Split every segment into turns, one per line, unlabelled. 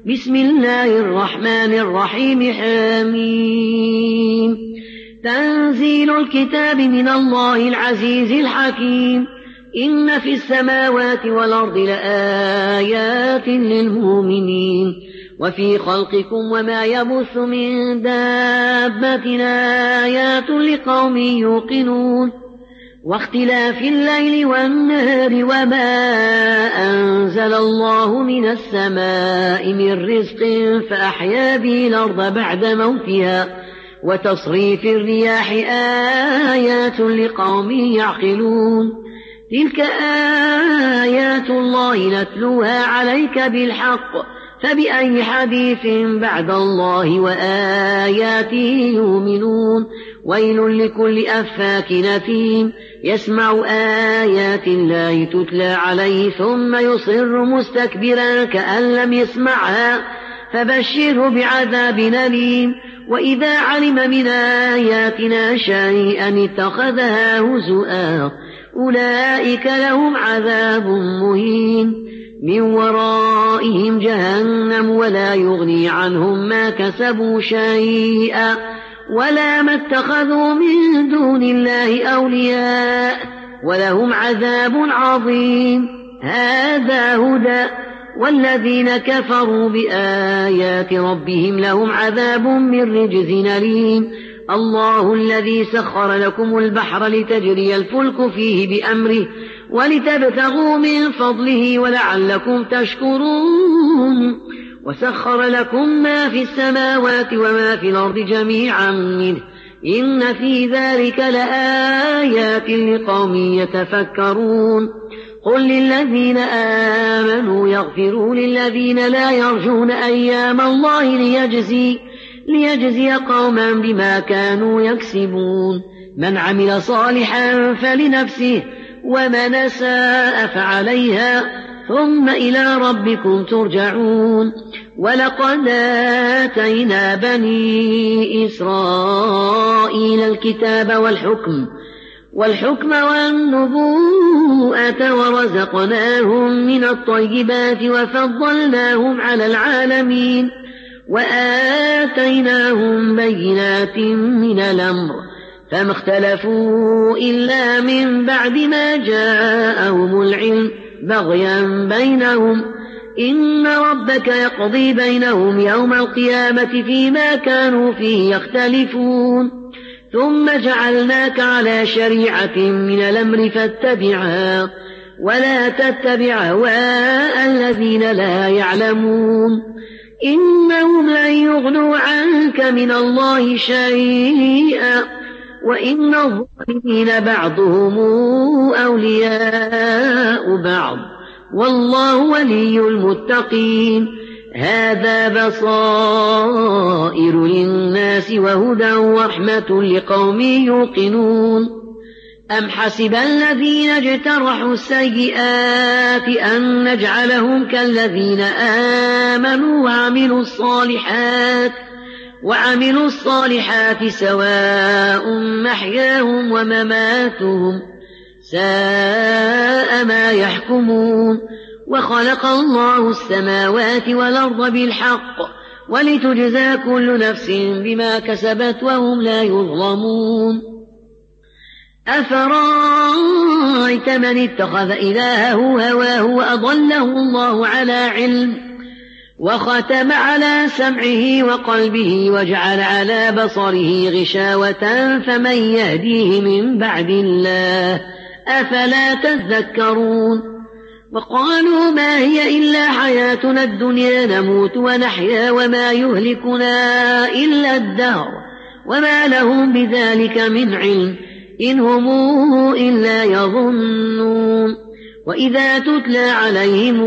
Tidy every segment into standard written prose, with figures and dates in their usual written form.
بسم الله الرحمن الرحيم حميم تنزيل الكتاب من الله العزيز الحكيم إن في السماوات والأرض لآيات للمؤمنين وفي خلقكم وما يبث من دابة آيات لقوم يوقنون واختلاف الليل والنهار وما أنزل الله من السماء من رزق فأحيا به الأرض بعد موتها وتصريف الرياح آيات لقوم يعقلون تلك آيات الله نتلوها عليك بالحق فبأي حديث بعد الله وآياته يؤمنون ويل لكل أفاك أثيم يسمع آيات الله تتلى عليه ثم يصر مستكبرا كأن لم يسمعها فبشره بعذاب أليم وإذا علم من آياتنا شيئا اتخذها هزؤا أولئك لهم عذاب مهين من ورائهم جهنم ولا يغني عنهم ما كسبوا شيئا ولا ما اتخذوا من دون الله أولياء ولهم عذاب عظيم هذا هدى والذين كفروا بآيات ربهم لهم عذاب من رجز أليم الله الذي سخر لكم البحر لتجري الفلك فيه بأمره ولتبتغوا من فضله ولعلكم تشكرون وسخر لكم ما في السماوات وما في الأرض جميعا منه إن في ذلك لآيات لقوم يتفكرون قل للذين آمنوا يغفروا للذين لا يرجون أيام الله ليجزي قوما بما كانوا يكسبون من عمل صالحا فلنفسه ومن أساء فعليها ثم إلى ربكم ترجعون ولقد آتينا بني إسرائيل الكتاب والحكم والنبوءة ورزقناهم من الطيبات وفضلناهم على العالمين وآتيناهم بينات من الأمر فما اختلفوا إلا من بعد ما جاءهم العلم بغيا بينهم إن ربك يقضي بينهم يوم القيامة فيما كانوا فيه يختلفون ثم جعلناك على شريعة من الأمر فاتبعها ولا تتبع هواء الذين لا يعلمون إنهم لن يغنوا عنك من الله شيئا وإن الظالمين بعضهم أولياء بعض والله ولي المتقين هذا بصائر للناس وهدى ورحمة لقوم يوقنون أم حسب الذين اجترحوا السيئات أن نجعلهم كالذين آمنوا وعملوا الصالحات سواء محياهم ومماتهم ساء ما يحكمون وخلق الله السماوات والأرض بالحق ولتجزى كل نفس بما كسبت وهم لا يظلمون أفرأيت من اتخذ إلهه هواه وأضله الله على علم وختم على سمعه وقلبه وجعل على بصره غشاوة فمن يهديه من بعد الله أفلا تذكرون وقالوا ما هي إلا حياتنا الدنيا نموت ونحيا وما يهلكنا إلا الدهر وما لهم بذلك من علم إن هم إلا يظنون وإذا تتلى عليهم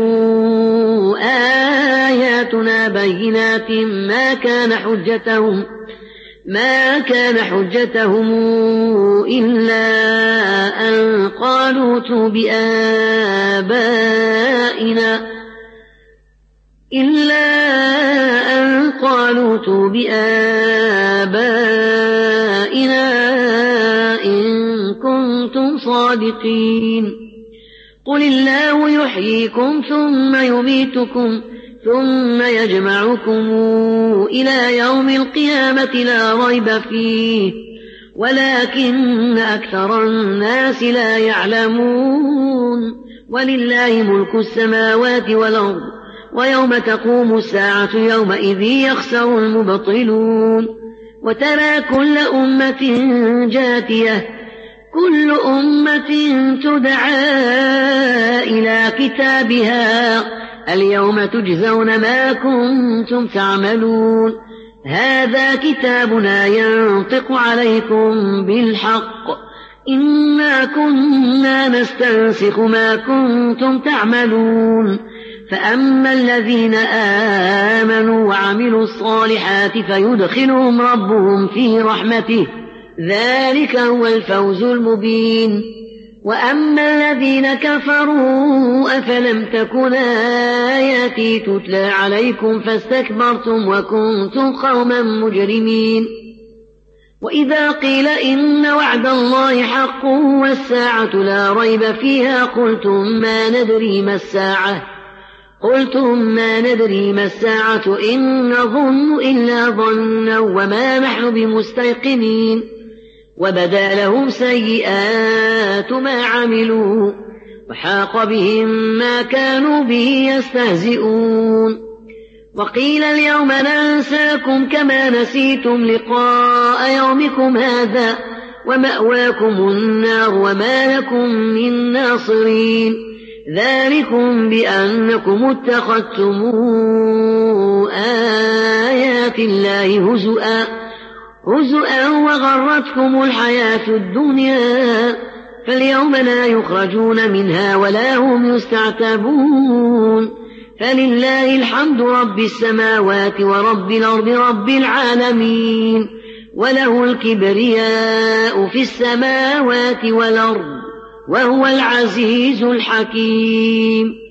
آياتنا بينات ما كان حجتهم إلا أن قالوا ائتوا بآبائنا إن كنتم صادقين قل الله يحييكم ثم يميتكم ثم يجمعكم إلى يوم القيامة لا ريب فيه ولكن أكثر الناس لا يعلمون ولله ملك السماوات والأرض ويوم تقوم الساعة يومئذ يخسر المبطلون وترى كل أمة جاثية كل أمة تدعى إلى كتابها اليوم تجزون ما كنتم تعملون هذا كتابنا ينطق عليكم بالحق إنا كنا نستنسخ ما كنتم تعملون فأما الذين آمنوا وعملوا الصالحات فيدخلهم ربهم في رحمته ذلك هو الفوز المبين وأما الذين كفروا أفلم تكن آياتي تتلى عليكم فاستكبرتم وكنتم قوما مجرمين وإذا قيل إن وعد الله حق والساعة لا ريب فيها قلتم ما ندري ما الساعة إن نظن إلا ظنا وما نحن بمستيقنين وبدا لهم سيئات ما عملوا وحاق بهم ما كانوا به يستهزئون وقيل اليوم ننساكم كما نسيتم لقاء يومكم هذا ومأواكم النار وما لكم من ناصرين ذلكم بأنكم اتخذتم آيات الله هزؤا وغرتكم الحياة الدنيا فاليوم لا يخرجون منها ولا هم يستعتبون فلله الحمد رب السماوات ورب الأرض رب العالمين وله الكبرياء في السماوات والأرض وهو العزيز الحكيم